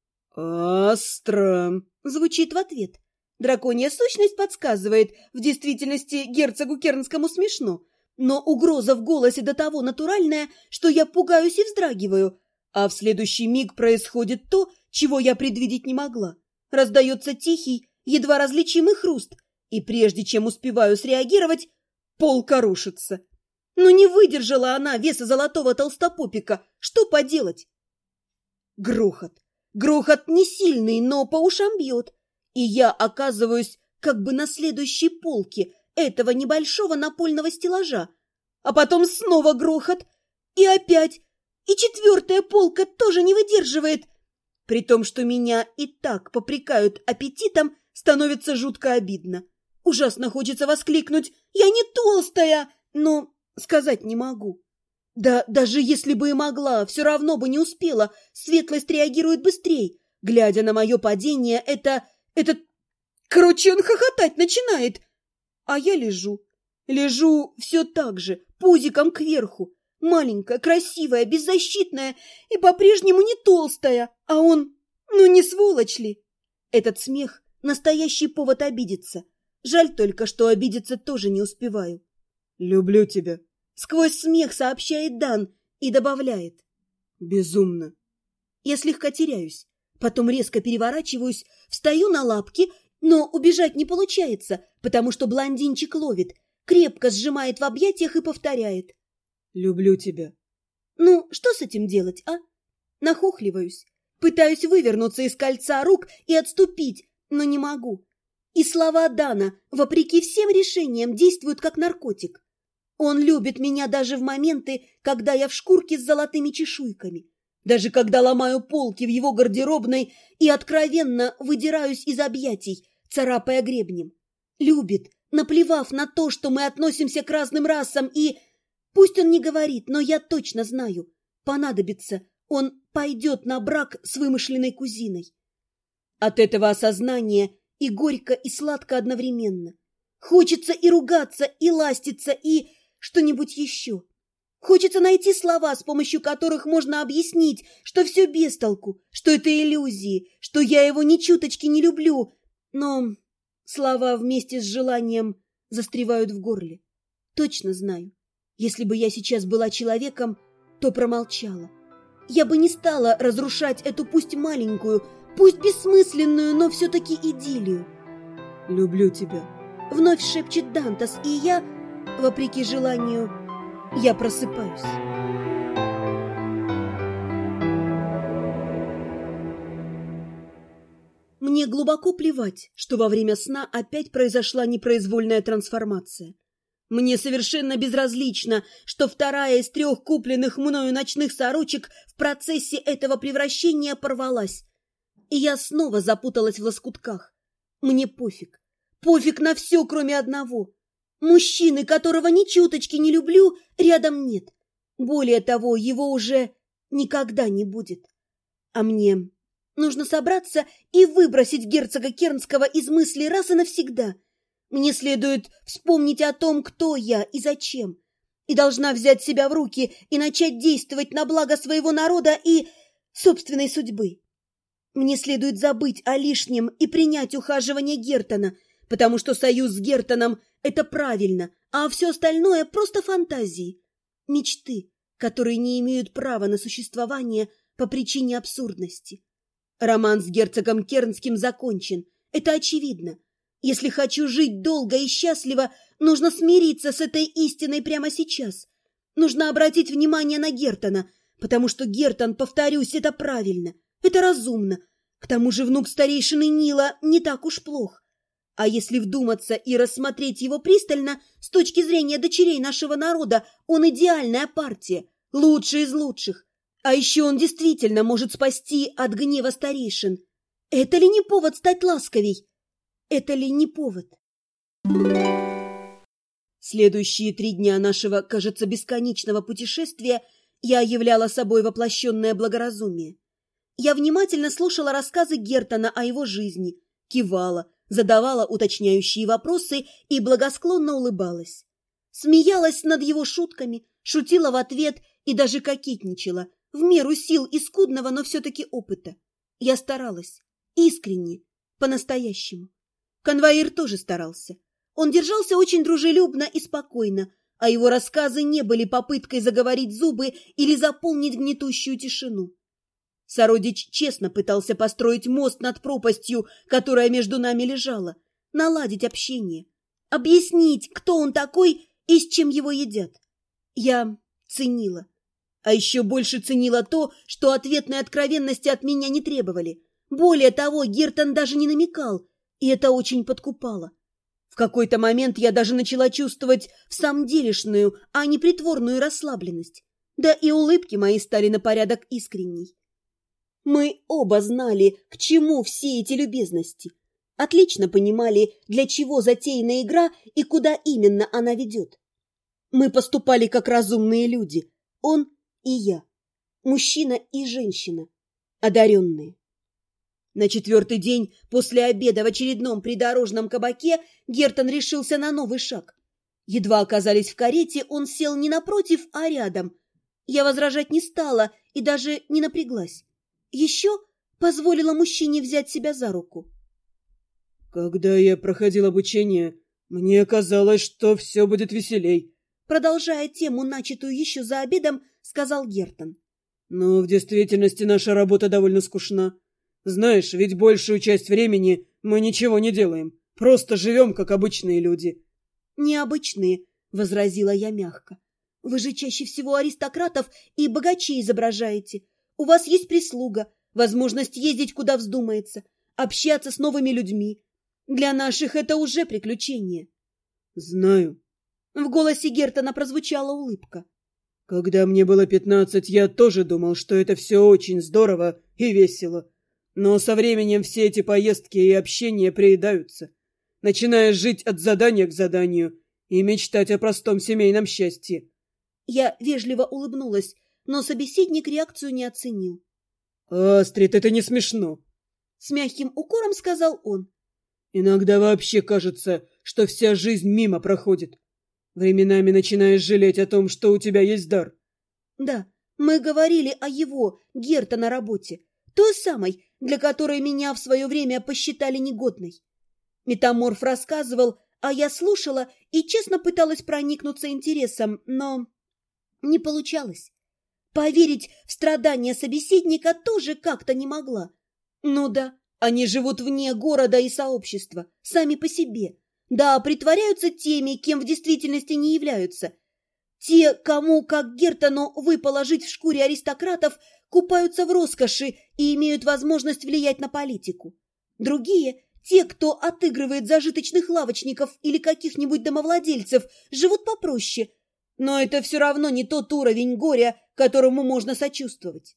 «Астра», — звучит в ответ. Драконья сущность подсказывает, в действительности герцогу Кернскому смешно, но угроза в голосе до того натуральная, что я пугаюсь и вздрагиваю, а в следующий миг происходит то, чего я предвидеть не могла. Раздается тихий, едва различимый хруст, и прежде чем успеваю среагировать, полка рушится. Но не выдержала она веса золотого толстопупика. Что поделать? Грохот. Грохот не сильный, но по ушам бьет. И я оказываюсь как бы на следующей полке этого небольшого напольного стеллажа. А потом снова грохот. И опять. И четвертая полка тоже не выдерживает. При том, что меня и так попрекают аппетитом, становится жутко обидно. Ужасно хочется воскликнуть: «Я не толстая!» Но сказать не могу. Да даже если бы и могла, все равно бы не успела. Светлость реагирует быстрее. Глядя на мое падение, Короче, он хохотать начинает. А я лежу. Лежу все так же, пузиком кверху. Маленькая, красивая, беззащитная и по-прежнему не толстая. А он, не сволочь ли? Этот смех — настоящий повод обидеться. Жаль только, что обидеться тоже не успеваю. «Люблю тебя», — сквозь смех сообщает Дан и добавляет. «Безумно». Я слегка теряюсь, потом резко переворачиваюсь, встаю на лапки, но убежать не получается, потому что блондинчик ловит, крепко сжимает в объятиях и повторяет. «Люблю тебя». Ну, что с этим делать, а? Нахохливаюсь, пытаюсь вывернуться из кольца рук и отступить, но не могу. И слова Дана, вопреки всем решениям, действуют как наркотик. Он любит меня даже в моменты, когда я в шкурке с золотыми чешуйками, даже когда ломаю полки в его гардеробной и откровенно выдираюсь из объятий, царапая гребнем. Любит, наплевав на то, что мы относимся к разным расам, и... Пусть он не говорит, но я точно знаю. Понадобится, он пойдет на брак с вымышленной кузиной. От этого осознания и горько, и сладко одновременно. Хочется и ругаться, и ластиться, и что-нибудь еще. Хочется найти слова, с помощью которых можно объяснить, что все без толку, что это иллюзии, что я его ни чуточки не люблю. Но слова вместе с желанием застревают в горле. Точно знаю. Если бы я сейчас была человеком, то промолчала. Я бы не стала разрушать эту пусть маленькую, пусть бессмысленную, но все-таки идиллию. «Люблю тебя», — вновь шепчет Дантас, и я, вопреки желанию, я просыпаюсь. Мне глубоко плевать, что во время сна опять произошла непроизвольная трансформация. Мне совершенно безразлично, что вторая из 3 купленных мною ночных сорочек в процессе этого превращения порвалась. И я снова запуталась в лоскутках. Мне пофиг. Пофиг на все, кроме одного. Мужчины, которого ни чуточки не люблю, рядом нет. Более того, его уже никогда не будет. А мне нужно собраться и выбросить герцога Кернского из мыслей раз и навсегда. Мне следует вспомнить о том, кто я и зачем. И должна взять себя в руки и начать действовать на благо своего народа и собственной судьбы. Мне следует забыть о лишнем и принять ухаживание Гертона, потому что союз с Гертоном — это правильно, а все остальное — просто фантазии, мечты, которые не имеют права на существование по причине абсурдности. Роман с герцогом Кернским закончен, это очевидно. Если хочу жить долго и счастливо, нужно смириться с этой истиной прямо сейчас. Нужно обратить внимание на Гертона, потому что Гертон, повторюсь, это правильно, это разумно. К тому же внук старейшины Нила не так уж плох. А если вдуматься и рассмотреть его пристально, с точки зрения дочерей нашего народа, он идеальная партия, лучший из лучших. А еще он действительно может спасти от гнева старейшин. Это ли не повод стать ласковей? Это ли не повод? Следующие 3 дня нашего, кажется, бесконечного путешествия я являла собой воплощенное благоразумие. Я внимательно слушала рассказы Гертона о его жизни, кивала, задавала уточняющие вопросы и благосклонно улыбалась. Смеялась над его шутками, шутила в ответ и даже кокетничала, в меру сил и скудного, но все-таки опыта. Я старалась, искренне, по-настоящему. Конвоир тоже старался. Он держался очень дружелюбно и спокойно, а его рассказы не были попыткой заговорить зубы или заполнить гнетущую тишину. Сородич честно пытался построить мост над пропастью, которая между нами лежала, наладить общение, объяснить, кто он такой и с чем его едят. Я ценила. А еще больше ценила то, что ответной откровенности от меня не требовали. Более того, Гертон даже не намекал, и это очень подкупало. В какой-то момент я даже начала чувствовать всамделишную, а не притворную расслабленность. Да и улыбки мои стали на порядок искренней. Мы оба знали, к чему все эти любезности. Отлично понимали, для чего затеяна игра и куда именно она ведет. Мы поступали как разумные люди, он и я, мужчина и женщина, одаренные. На 4-й день после обеда в очередном придорожном кабаке Гертон решился на новый шаг. Едва оказались в карете, он сел не напротив, а рядом. Я возражать не стала и даже не напряглась. Еще позволила мужчине взять себя за руку. «Когда я проходил обучение, мне казалось, что все будет веселей», продолжая тему, начатую еще за обедом, сказал Гертон. «Но в действительности наша работа довольно скучна. Знаешь, ведь большую часть времени мы ничего не делаем, просто живем, как обычные люди». «Необычные», — возразила я мягко. «Вы же чаще всего аристократов и богачей изображаете. У вас есть прислуга, возможность ездить, куда вздумается, общаться с новыми людьми. Для наших это уже приключение». «Знаю». В голосе Гертона прозвучала улыбка. «Когда мне было 15, я тоже думал, что это все очень здорово и весело. Но со временем все эти поездки и общение приедаются. Начинаешь жить от задания к заданию и мечтать о простом семейном счастье». Я вежливо улыбнулась, но собеседник реакцию не оценил. «Астрид, это не смешно», — с мягким укором сказал он. «Иногда вообще кажется, что вся жизнь мимо проходит. Временами начинаешь жалеть о том, что у тебя есть дар». «Да, мы говорили о его, Гертона, работе, той самой, для которой меня в свое время посчитали негодной. Метаморф рассказывал, а я слушала и честно пыталась проникнуться интересом, но не получалось. Поверить в страдания собеседника тоже как-то не могла. Ну да, они живут вне города и сообщества, сами по себе. Да, притворяются теми, кем в действительности не являются. Те, кому, как Гертону, выпало жить в шкуре аристократов, купаются в роскоши и имеют возможность влиять на политику. Другие, те, кто отыгрывает зажиточных лавочников или каких-нибудь домовладельцев, живут попроще. Но это все равно не тот уровень горя, которому можно сочувствовать.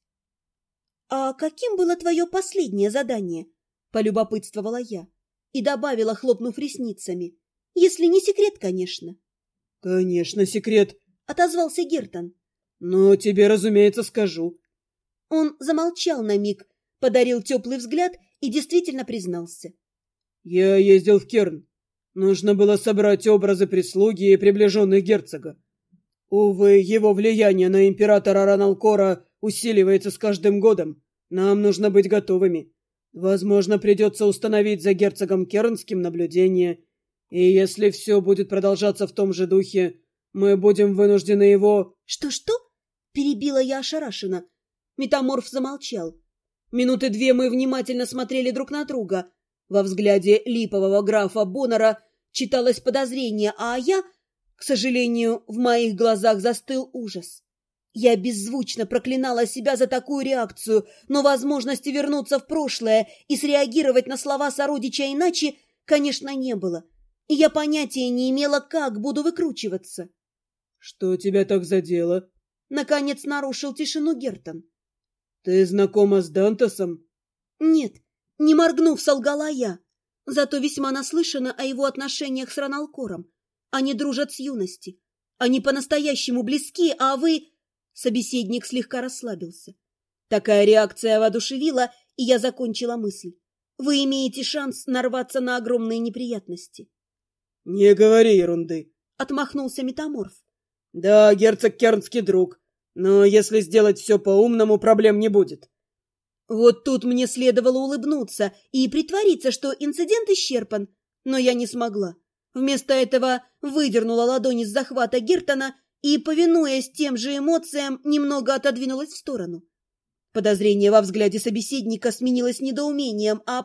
«А каким было твое последнее задание?» – полюбопытствовала я и добавила, хлопнув ресницами. «Если не секрет, конечно». «Конечно, секрет», – отозвался Гертон. «Но тебе, разумеется, скажу». Он замолчал на миг, подарил теплый взгляд и действительно признался. «Я ездил в Керн. Нужно было собрать образы прислуги и приближенных герцога. Увы, его влияние на императора Раналкора усиливается с каждым годом. Нам нужно быть готовыми. Возможно, придется установить за герцогом Кернским наблюдение. И если все будет продолжаться в том же духе, мы будем вынуждены его...» «Что-что?» – перебила я ошарашенно. Метаморф замолчал. Минуты 2 мы внимательно смотрели друг на друга. Во взгляде липового графа Боннера читалось подозрение, а я, к сожалению, в моих глазах застыл ужас. Я беззвучно проклинала себя за такую реакцию, но возможности вернуться в прошлое и среагировать на слова сородича иначе, конечно, не было. И я понятия не имела, как буду выкручиваться. «Что тебя так задело?» Наконец нарушил тишину Гертон. «Ты знакома с Дантесом?» «Нет, не моргнув, солгала я. Зато весьма наслышана о его отношениях с Раналкором. Они дружат с юности. Они по-настоящему близки, а вы...» Собеседник слегка расслабился. Такая реакция воодушевила, и я закончила мысль. «Вы имеете шанс нарваться на огромные неприятности». «Не говори ерунды», — отмахнулся метаморф. «Да, герцог Кернский друг, но если сделать все по-умному, проблем не будет». Вот тут мне следовало улыбнуться и притвориться, что инцидент исчерпан, но я не смогла. Вместо этого выдернула ладонь из захвата Гертона и, повинуясь тем же эмоциям, немного отодвинулась в сторону. Подозрение во взгляде собеседника сменилось недоумением, а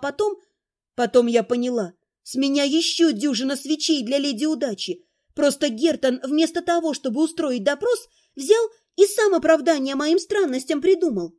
потом я поняла. С меня еще дюжина свечей для леди удачи. Просто Гертон вместо того, чтобы устроить допрос, взял и сам оправдание моим странностям придумал.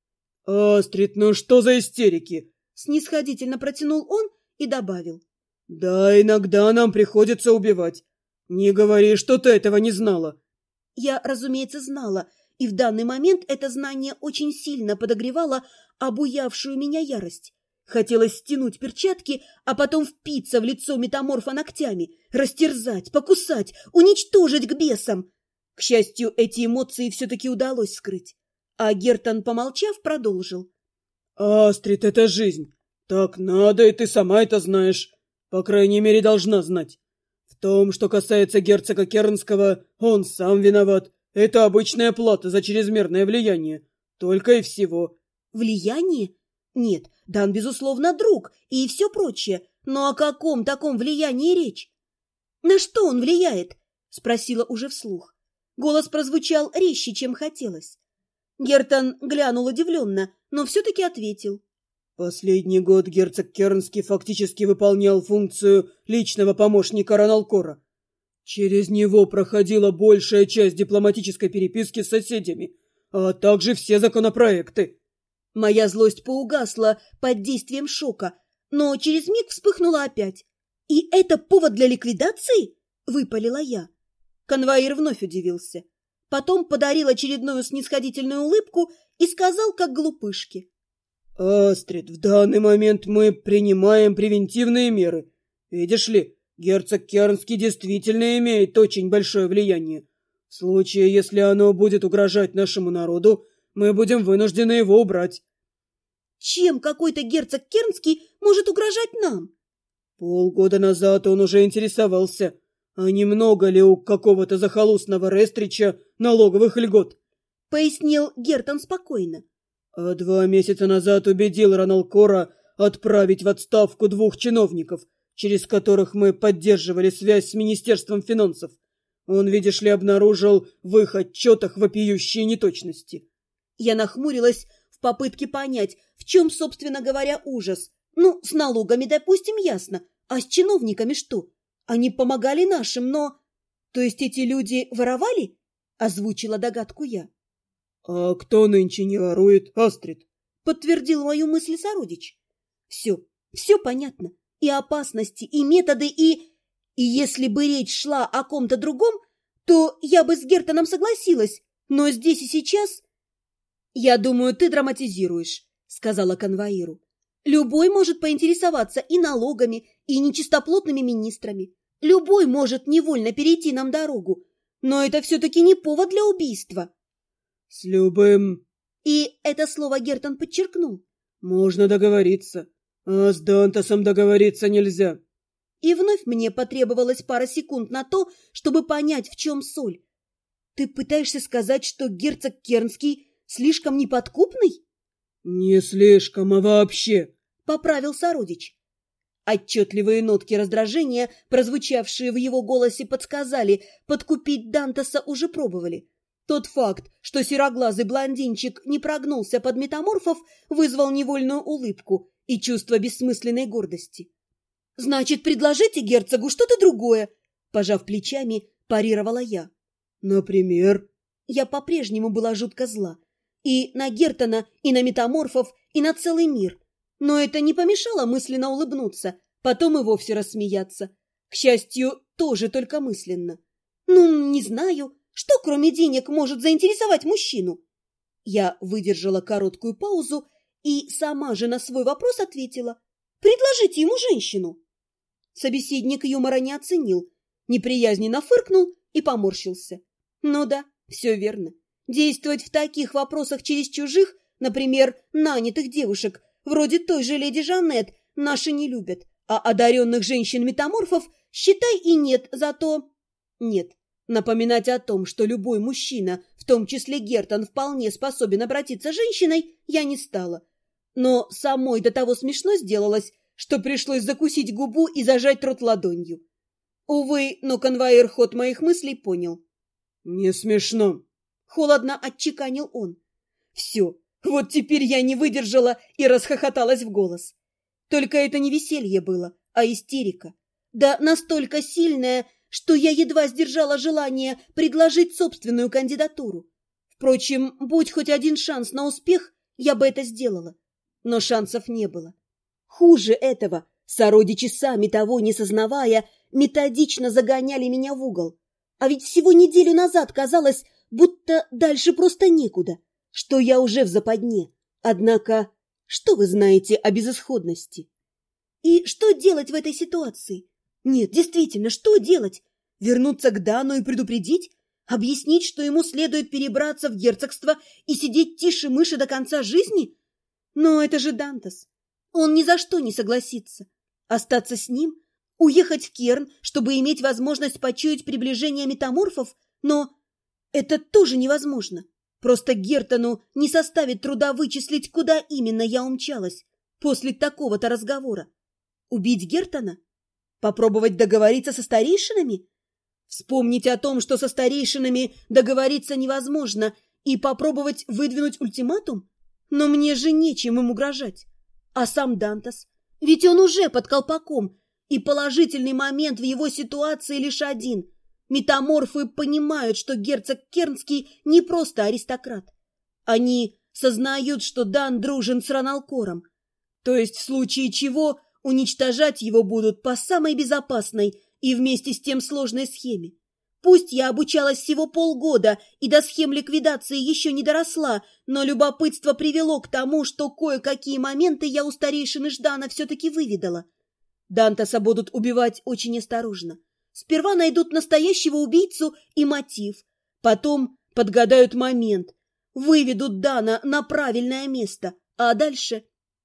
«Астрид, ну что за истерики?» Снисходительно протянул он и добавил. «Да, иногда нам приходится убивать. Не говори, что ты этого не знала». Я, разумеется, знала, и в данный момент это знание очень сильно подогревало обуявшую меня ярость. Хотелось стянуть перчатки, а потом впиться в лицо метаморфа ногтями, растерзать, покусать, уничтожить к бесам. К счастью, эти эмоции все-таки удалось скрыть. А Гертон, помолчав, продолжил. «Астрид, это жизнь. Так надо, и ты сама это знаешь. По крайней мере, должна знать. В том, что касается герцога Кернского, он сам виноват. Это обычная плата за чрезмерное влияние. Только и всего». «Влияние? Нет, Дан, безусловно, друг и все прочее. Но о каком таком влиянии речь?» «На что он влияет?» — спросила уже вслух. Голос прозвучал резче, чем хотелось. Гертон глянул удивленно, но все-таки ответил. «Последний год герцог Кернский фактически выполнял функцию личного помощника Раналкора. Через него проходила большая часть дипломатической переписки с соседями, а также все законопроекты». Моя злость поугасла под действием шока, но через миг вспыхнула опять. «И это повод для ликвидации?» — выпалила я. Конвоир вновь удивился. Потом подарил очередную снисходительную улыбку и сказал, как глупышке. «Астрид, в данный момент мы принимаем превентивные меры. Видишь ли, герцог Кернский действительно имеет очень большое влияние. В случае, если оно будет угрожать нашему народу, мы будем вынуждены его убрать». «Чем какой-то герцог Кернский может угрожать нам?» «Полгода назад он уже интересовался, а немного ли у какого-то захолустного Рестрича налоговых льгот?» — пояснил Гертон спокойно. «А 2 месяца назад убедил Раналкора отправить в отставку 2 чиновников, через которых мы поддерживали связь с Министерством финансов. Он, видишь ли, обнаружил в их отчетах вопиющие неточности». Я нахмурилась в попытке понять, в чем, собственно говоря, ужас. Ну, с налогами, допустим, ясно. А с чиновниками что? Они помогали нашим, но... То есть эти люди воровали? Озвучила догадку я. «А кто нынче не ворует, Астрид?» Подтвердил мою мысль сородич. Все понятно. И опасности, и методы, и... И если бы речь шла о ком-то другом, то я бы с Гертоном согласилась. Но здесь и сейчас... «Я думаю, ты драматизируешь», — сказала конвоиру. «Любой может поинтересоваться и налогами, и нечистоплотными министрами. Любой может невольно перейти нам дорогу. Но это все-таки не повод для убийства». «С любым...» И это слово Гертон подчеркнул. «Можно договориться, а с Дантасом договориться нельзя». И вновь мне потребовалось пара секунд на то, чтобы понять, в чем соль. «Ты пытаешься сказать, что герцог Кернский слишком неподкупный?» «Не слишком, а вообще», — поправил сородич. Отчетливые нотки раздражения, прозвучавшие в его голосе, подсказали, подкупить Дантаса уже пробовали. Тот факт, что сероглазый блондинчик не прогнулся под метаморфов, вызвал невольную улыбку и чувство бессмысленной гордости. «Значит, предложите герцогу что-то другое», — пожав плечами, парировала я. «Например?» Я по-прежнему была жутко зла. И на Гертона, и на метаморфов, и на целый мир. Но это не помешало мысленно улыбнуться, потом и вовсе рассмеяться. К счастью, тоже только мысленно. «Ну, не знаю, что кроме денег может заинтересовать мужчину?» Я выдержала короткую паузу и сама же на свой вопрос ответила. «Предложите ему женщину». Собеседник юмора не оценил, неприязненно фыркнул и поморщился. «Ну да, все верно. Действовать в таких вопросах через чужих, например, нанятых девушек, вроде той же леди Жанет, наши не любят, а одаренных женщин-метаморфов, считай, и нет, зато... Нет, напоминать о том, что любой мужчина, в том числе Гертон, вполне способен обратиться женщиной, я не стала. Но самой до того смешно сделалось, что пришлось закусить губу и зажать рот ладонью. Увы, но конвоир ход моих мыслей понял. «Не смешно», — холодно отчеканил он. Все, вот теперь я не выдержала и расхохоталась в голос. Только это не веселье было, а истерика. Да настолько сильная, что я едва сдержала желание предложить собственную кандидатуру. Впрочем, будь хоть один шанс на успех, я бы это сделала. Но шансов не было. Хуже этого, сородичи сами того не сознавая, методично загоняли меня в угол. А ведь всего неделю назад казалось, будто дальше просто некуда, что я уже в западне. Однако, что вы знаете о безысходности? И что делать в этой ситуации? Нет, действительно, что делать? Вернуться к Дану и предупредить? Объяснить, что ему следует перебраться в герцогство и сидеть тише мыши до конца жизни? Но это же Дантас. Он ни за что не согласится. Остаться с ним? Уехать в Керн, чтобы иметь возможность почуять приближение метаморфов? Но это тоже невозможно. Просто Гертону не составит труда вычислить, куда именно я умчалась после такого-то разговора. Убить Гертона? Попробовать договориться со старейшинами? Вспомнить о том, что со старейшинами договориться невозможно, и попробовать выдвинуть ультиматум? Но мне же нечем им угрожать. А сам Дантас? Ведь он уже под колпаком, и положительный момент в его ситуации лишь один. Метаморфы понимают, что герцог Кернский не просто аристократ. Они сознают, что Дан дружен с Раналкором. То есть в случае чего уничтожать его будут по самой безопасной и вместе с тем сложной схеме. Пусть я обучалась всего полгода и до схем ликвидации еще не доросла, но любопытство привело к тому, что кое-какие моменты я у старейшины Ждана все-таки выведала. Дантаса будут убивать очень осторожно. Сперва найдут настоящего убийцу и мотив, потом подгадают момент, выведут Дана на правильное место, а дальше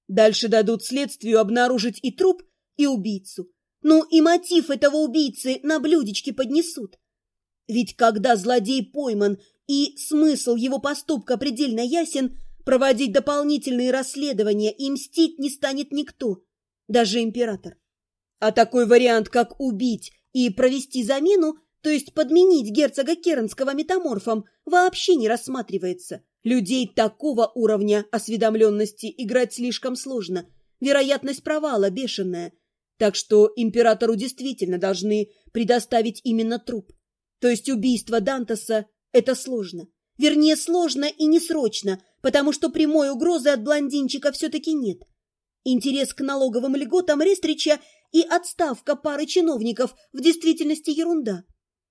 дадут следствию обнаружить и труп, и убийцу. Ну и мотив этого убийцы на блюдечке поднесут. Ведь когда злодей пойман и смысл его поступка предельно ясен, проводить дополнительные расследования и мстить не станет никто, даже император. А такой вариант, как убить и провести замену, то есть подменить герцога Кернского метаморфом, вообще не рассматривается. Людей такого уровня осведомленности играть слишком сложно, вероятность провала бешеная. Так что императору действительно должны предоставить именно труп. То есть убийство Дантаса – это сложно. Вернее, сложно и несрочно, потому что прямой угрозы от блондинчика все-таки нет. Интерес к налоговым льготам Рестрича и отставка пары чиновников в действительности ерунда.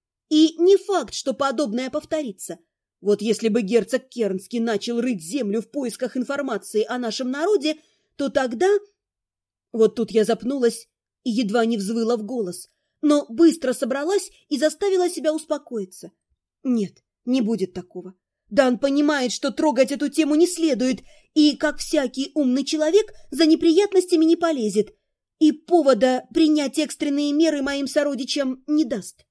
И не факт, что подобное повторится. Вот если бы герцог Кернский начал рыть землю в поисках информации о нашем народе, то тогда... Вот тут я запнулась и едва не взвыла в голос, но быстро собралась и заставила себя успокоиться. Нет, не будет такого. Дан понимает, что трогать эту тему не следует, и, как всякий умный человек, за неприятностями не полезет, и повода принять экстренные меры моим сородичам не даст.